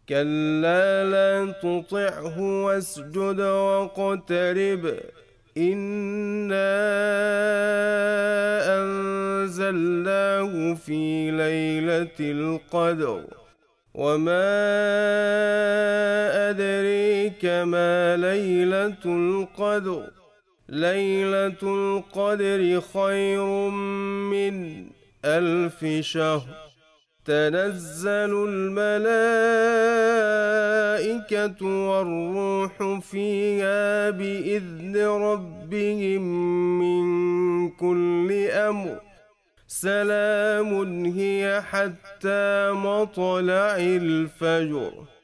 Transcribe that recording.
كلا لا تطعه واسجد واقترب إنا أنزلناه في ليلة القدر وما أدريك ما ليلة القدر ليلة القدر خير من 1000 شهر تنزل الملائكة والروح فيها بإذن ربهم من كل أمر سلام هي حتى مطلع الفجر.